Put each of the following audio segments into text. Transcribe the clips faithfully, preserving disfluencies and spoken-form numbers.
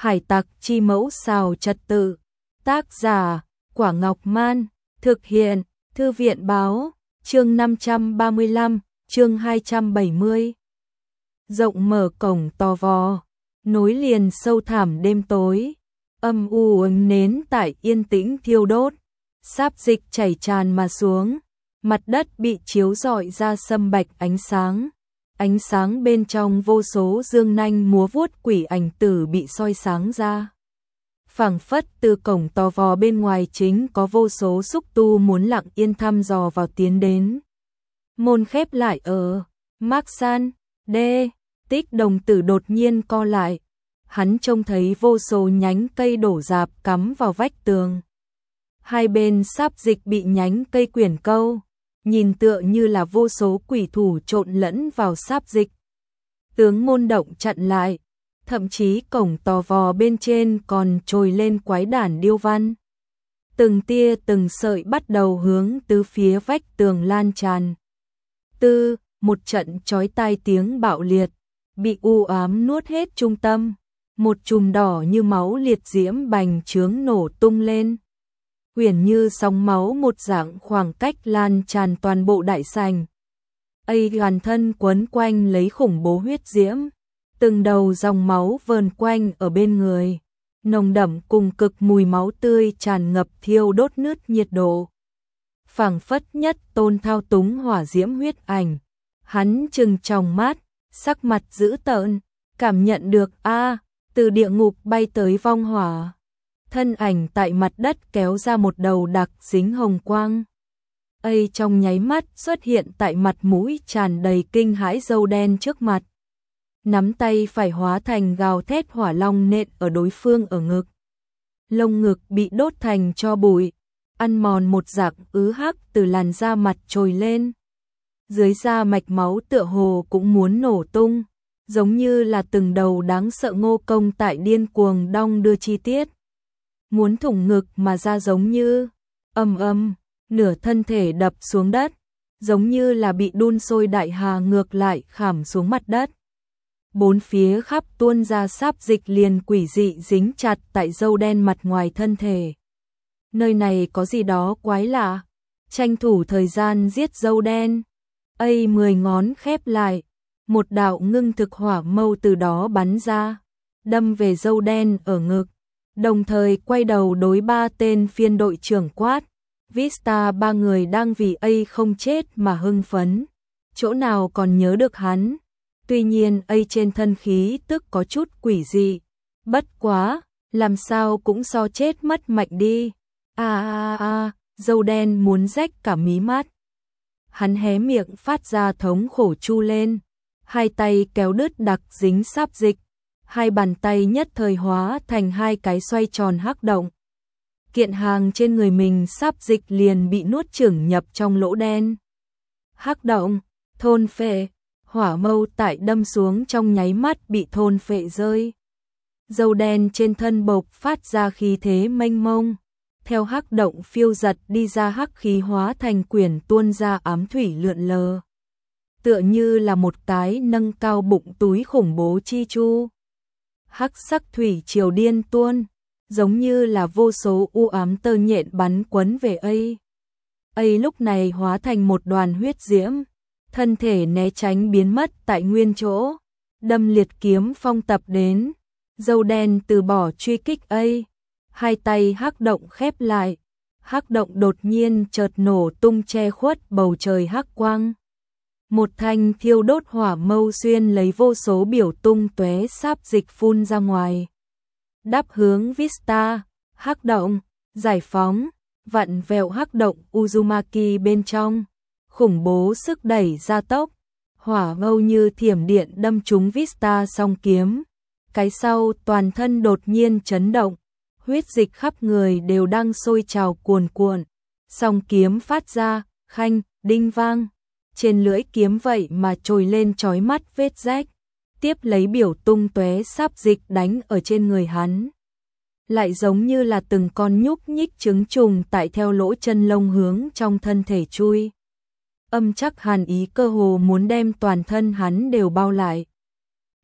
Hải tặc chi mẫu xào trật tự. Tác giả, Quả Ngọc Man. Thực hiện, Thư viện Báo. Chương năm trăm ba mươi lăm, chương hai trăm bảy mươi. Rộng mở cổng to vò, nối liền sâu thẳm đêm tối. Âm u ánh nến tại yên tĩnh thiêu đốt. Sáp dịch chảy tràn mà xuống. Mặt đất bị chiếu rọi ra sâm bạch ánh sáng. Ánh sáng bên trong vô số dương nanh múa vuốt quỷ ảnh tử bị soi sáng ra. Phảng phất từ cổng to vò bên ngoài chính có vô số xúc tu muốn lặng yên thăm dò vào tiến đến. Môn khép lại ở Mác San, D. Tích đồng tử đột nhiên co lại. Hắn trông thấy vô số nhánh cây đổ rạp cắm vào vách tường. Hai bên sáp dịch bị nhánh cây quyển câu, nhìn tựa như là vô số quỷ thủ trộn lẫn vào sáp dịch. Tướng môn động chặn lại, thậm chí cổng to vò bên trên còn trồi lên quái đản điêu văn. Từng tia từng sợi bắt đầu hướng từ phía vách tường lan tràn. Tư, một trận chói tai tiếng bạo liệt, bị u ám nuốt hết trung tâm. Một chùm đỏ như máu liệt diễm bành trướng nổ tung lên. Huyền như sóng máu một dạng khoảng cách lan tràn toàn bộ đại sảnh. Ây toàn thân quấn quanh lấy khủng bố huyết diễm. Từng đầu dòng máu vờn quanh ở bên người. Nồng đậm cùng cực mùi máu tươi tràn ngập thiêu đốt nứt nhiệt độ. Phảng phất nhất tôn thao túng hỏa diễm huyết ảnh. Hắn trừng tròng mắt, sắc mặt dữ tợn, cảm nhận được a từ địa ngục bay tới vong hỏa. Thân ảnh tại mặt đất kéo ra một đầu đặc dính hồng quang. Ây trong nháy mắt xuất hiện tại mặt mũi tràn đầy kinh hãi râu đen trước mặt. Nắm tay phải hóa thành gào thét hỏa long nện ở đối phương ở ngực. Lông ngực bị đốt thành tro bụi, ăn mòn một dạng ứ hắc từ làn da mặt trồi lên. Dưới da mạch máu tựa hồ cũng muốn nổ tung, giống như là từng đầu đáng sợ ngô công tại điên cuồng đong đưa chi tiết. Muốn thủng ngực mà ra giống như ầm ầm, nửa thân thể đập xuống đất, giống như là bị đun sôi đại hà ngược lại khảm xuống mặt đất. Bốn phía khắp tuôn ra sáp dịch liền quỷ dị dính chặt tại râu đen mặt ngoài thân thể. Nơi này có gì đó quái lạ, tranh thủ thời gian giết râu đen. Ây mười ngón khép lại, một đạo ngưng thực hỏa mâu từ đó bắn ra, đâm về râu đen ở ngực. Đồng thời quay đầu đối ba tên phiên đội trưởng quát. Vista ba người đang vì A không chết mà hưng phấn. Chỗ nào còn nhớ được hắn. Tuy nhiên A trên thân khí tức có chút quỷ dị. Bất quá, làm sao cũng so chết mất mạnh đi. A a a, râu đen muốn rách cả mí mắt. Hắn hé miệng phát ra thống khổ chu lên. Hai tay kéo đứt đặc dính sáp dịch. Hai bàn tay nhất thời hóa thành hai cái xoay tròn hắc động. Kiện hàng trên người mình sáp dịch liền bị nuốt chửng nhập trong lỗ đen. Hắc động, thôn phệ, hỏa mâu tại đâm xuống trong nháy mắt bị thôn phệ rơi. Dâu đen trên thân bộc phát ra khí thế mênh mông. Theo hắc động phiêu giật đi ra hắc khí hóa thành quyển tuôn ra ám thủy lượn lờ. Tựa như là một cái nâng cao bụng túi khủng bố chi chu. Hắc sắc thủy triều điên tuôn, giống như là vô số u ám tơ nhện bắn quấn về A. A lúc này hóa thành một đoàn huyết diễm, thân thể né tránh biến mất tại nguyên chỗ, đâm liệt kiếm phong tập đến, râu đen từ bỏ truy kích A, hai tay hắc động khép lại, hắc động đột nhiên chợt nổ tung che khuất bầu trời hắc quang. Một thanh thiêu đốt hỏa mâu xuyên lấy vô số biểu tung tóe sáp dịch phun ra ngoài. Đáp hướng Vista, hắc động, giải phóng, vặn vẹo hắc động Uzumaki bên trong. Khủng bố sức đẩy gia tốc, hỏa mâu như thiểm điện đâm trúng Vista song kiếm. Cái sau toàn thân đột nhiên chấn động, huyết dịch khắp người đều đang sôi trào cuồn cuộn. Song kiếm phát ra, khanh, đinh vang. Trên lưỡi kiếm vậy mà trồi lên chói mắt vết rách, tiếp lấy biểu tung tóe sáp dịch đánh ở trên người hắn. Lại giống như là từng con nhúc nhích trứng trùng tại theo lỗ chân lông hướng trong thân thể chui. Âm chắc hàn ý cơ hồ muốn đem toàn thân hắn đều bao lại.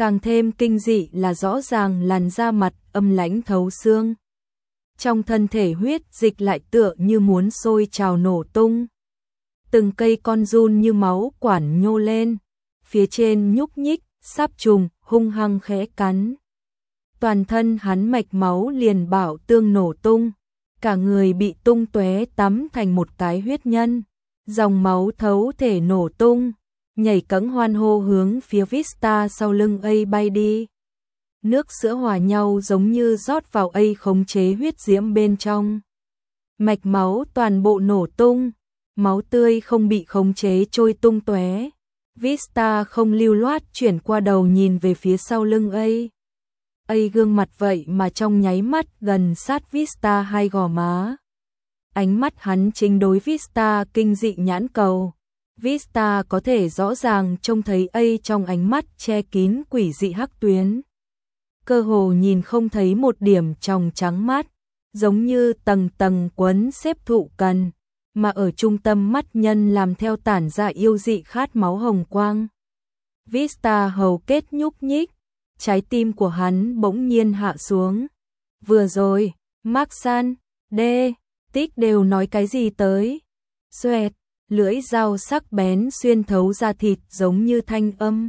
Càng thêm kinh dị là rõ ràng làn da mặt âm lãnh thấu xương. Trong thân thể huyết dịch lại tựa như muốn sôi trào nổ tung. Từng cây con giun như máu quản nhô lên, phía trên nhúc nhích, sáp trùng, hung hăng khẽ cắn. Toàn thân hắn mạch máu liền bảo tương nổ tung, cả người bị tung tóe tắm thành một cái huyết nhân, dòng máu thấu thể nổ tung, nhảy cẫng hoan hô hướng phía Vista sau lưng A bay đi. Nước sữa hòa nhau giống như rót vào A khống chế huyết diễm bên trong. Mạch máu toàn bộ nổ tung, máu tươi không bị khống chế trôi tung tóe. Vista không lưu loát chuyển qua đầu nhìn về phía sau lưng A. A gương mặt vậy mà trong nháy mắt gần sát Vista hai gò má. Ánh mắt hắn chính đối Vista kinh dị nhãn cầu. Vista có thể rõ ràng trông thấy A trong ánh mắt che kín quỷ dị hắc tuyến. Cơ hồ nhìn không thấy một điểm tròng trắng mắt, giống như tầng tầng quấn xếp thụ cần, mà ở trung tâm mắt nhân làm theo tản ra yêu dị khát máu hồng quang. Vista hầu kết nhúc nhích, trái tim của hắn bỗng nhiên hạ xuống. Vừa rồi, Maxan, D, Tích đều nói cái gì tới? Xoẹt, lưỡi dao sắc bén xuyên thấu da thịt giống như thanh âm.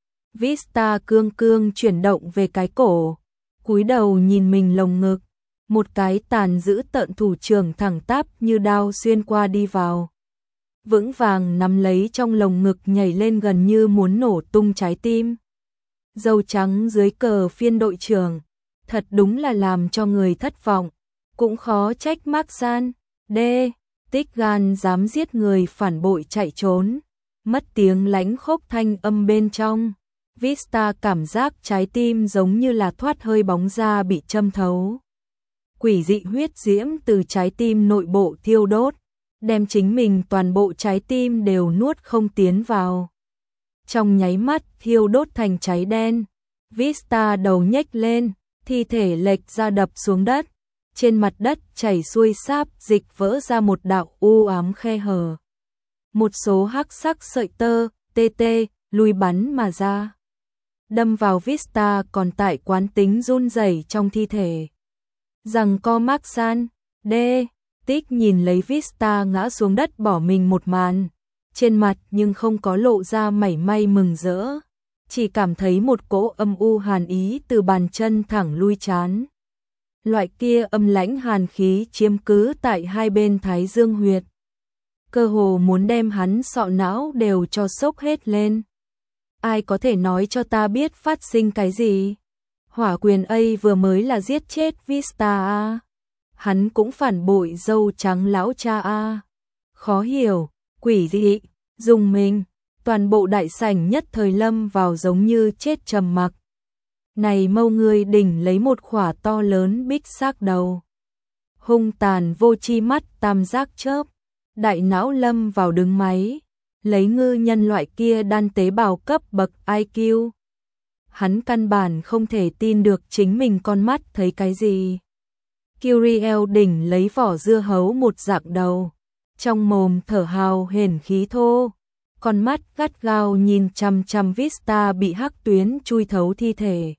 Vista cương cương chuyển động về cái cổ, cúi đầu nhìn mình lồng ngực, một cái tàn giữ tợn thủ trưởng thẳng tắp như đao xuyên qua đi vào. Vững vàng nắm lấy trong lồng ngực nhảy lên gần như muốn nổ tung trái tim. Dâu trắng dưới cờ phiên đội trưởng, thật đúng là làm cho người thất vọng, cũng khó trách Maxan, D, Tích gan dám giết người phản bội chạy trốn, mất tiếng lãnh khốc thanh âm bên trong. Vista cảm giác trái tim giống như là thoát hơi bóng ra bị châm thấu. Quỷ dị huyết diễm từ trái tim nội bộ thiêu đốt, đem chính mình toàn bộ trái tim đều nuốt không tiến vào. Trong nháy mắt thiêu đốt thành cháy đen, Vista đầu nhếch lên, thi thể lệch ra đập xuống đất. Trên mặt đất chảy xuôi sáp dịch vỡ ra một đạo u ám khe hở. Một số hắc sắc sợi tơ, tê tê, lùi bắn mà ra. Đâm vào Vista còn tại quán tính run rẩy trong thi thể. Rằng co Maxan, D, Tích nhìn lấy Vista ngã xuống đất bỏ mình một màn. Trên mặt nhưng không có lộ ra mảy may mừng rỡ. Chỉ cảm thấy một cỗ âm u hàn ý từ bàn chân thẳng lui trán. Loại kia âm lãnh hàn khí chiếm cứ tại hai bên thái dương huyệt. Cơ hồ muốn đem hắn sọ não đều cho sốc hết lên. Ai có thể nói cho ta biết phát sinh cái gì? Hỏa quyền A vừa mới là giết chết Vista a. Hắn cũng phản bội dâu trắng lão cha a. Khó hiểu, quỷ dị, dùng mình, toàn bộ đại sảnh nhất thời lâm vào giống như chết trầm mặc. Này mâu người đỉnh lấy một khỏa to lớn bích xác đầu. Hung tàn vô chi mắt tam giác chớp, đại não lâm vào đứng máy, lấy ngư nhân loại kia đan tế bào cấp bậc I Q. Hắn căn bản không thể tin được chính mình con mắt thấy cái gì. Curiel đỉnh lấy vỏ dưa hấu một dạng đầu, trong mồm thở hào hển khí thô, con mắt gắt gao nhìn chằm chằm Vista bị hắc tuyến chui thấu thi thể.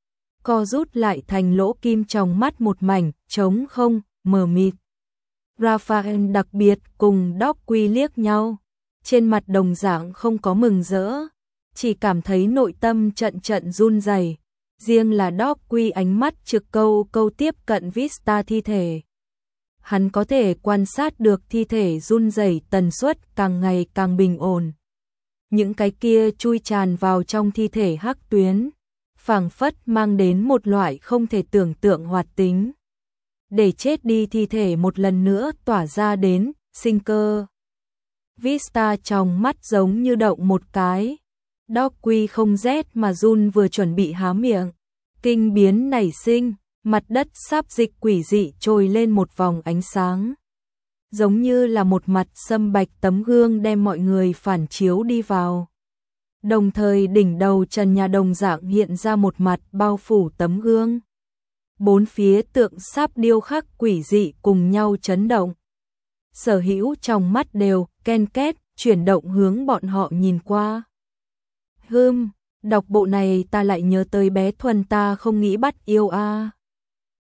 Co rút lại thành lỗ kim trong mắt một mảnh, trống không, mờ mịt. Raphael đặc biệt cùng Doc Quy liếc nhau, trên mặt đồng dạng không có mừng rỡ, chỉ cảm thấy nội tâm trận trận run rẩy. Riêng là Doc Quy ánh mắt trực câu câu tiếp cận Vista thi thể. Hắn có thể quan sát được thi thể run rẩy tần suất càng ngày càng bình ổn. Những cái kia chui tràn vào trong thi thể hắc tuyến, phảng phất mang đến một loại không thể tưởng tượng hoạt tính. Để chết đi thi thể một lần nữa tỏa ra đến sinh cơ. Vista trong mắt giống như động một cái. Doc Quy không rét mà run vừa chuẩn bị há miệng. Kinh biến nảy sinh, mặt đất sáp dịch quỷ dị trồi lên một vòng ánh sáng. Giống như là một mặt sâm bạch tấm gương đem mọi người phản chiếu đi vào. Đồng thời đỉnh đầu trần nhà đồng dạng hiện ra một mặt bao phủ tấm gương. Bốn phía tượng sáp điêu khắc quỷ dị cùng nhau chấn động. Sở hữu trong mắt đều ken két chuyển động hướng bọn họ nhìn qua. Hừm, Đọc bộ này ta lại nhớ tới bé Thuần ta không nghĩ bắt yêu a.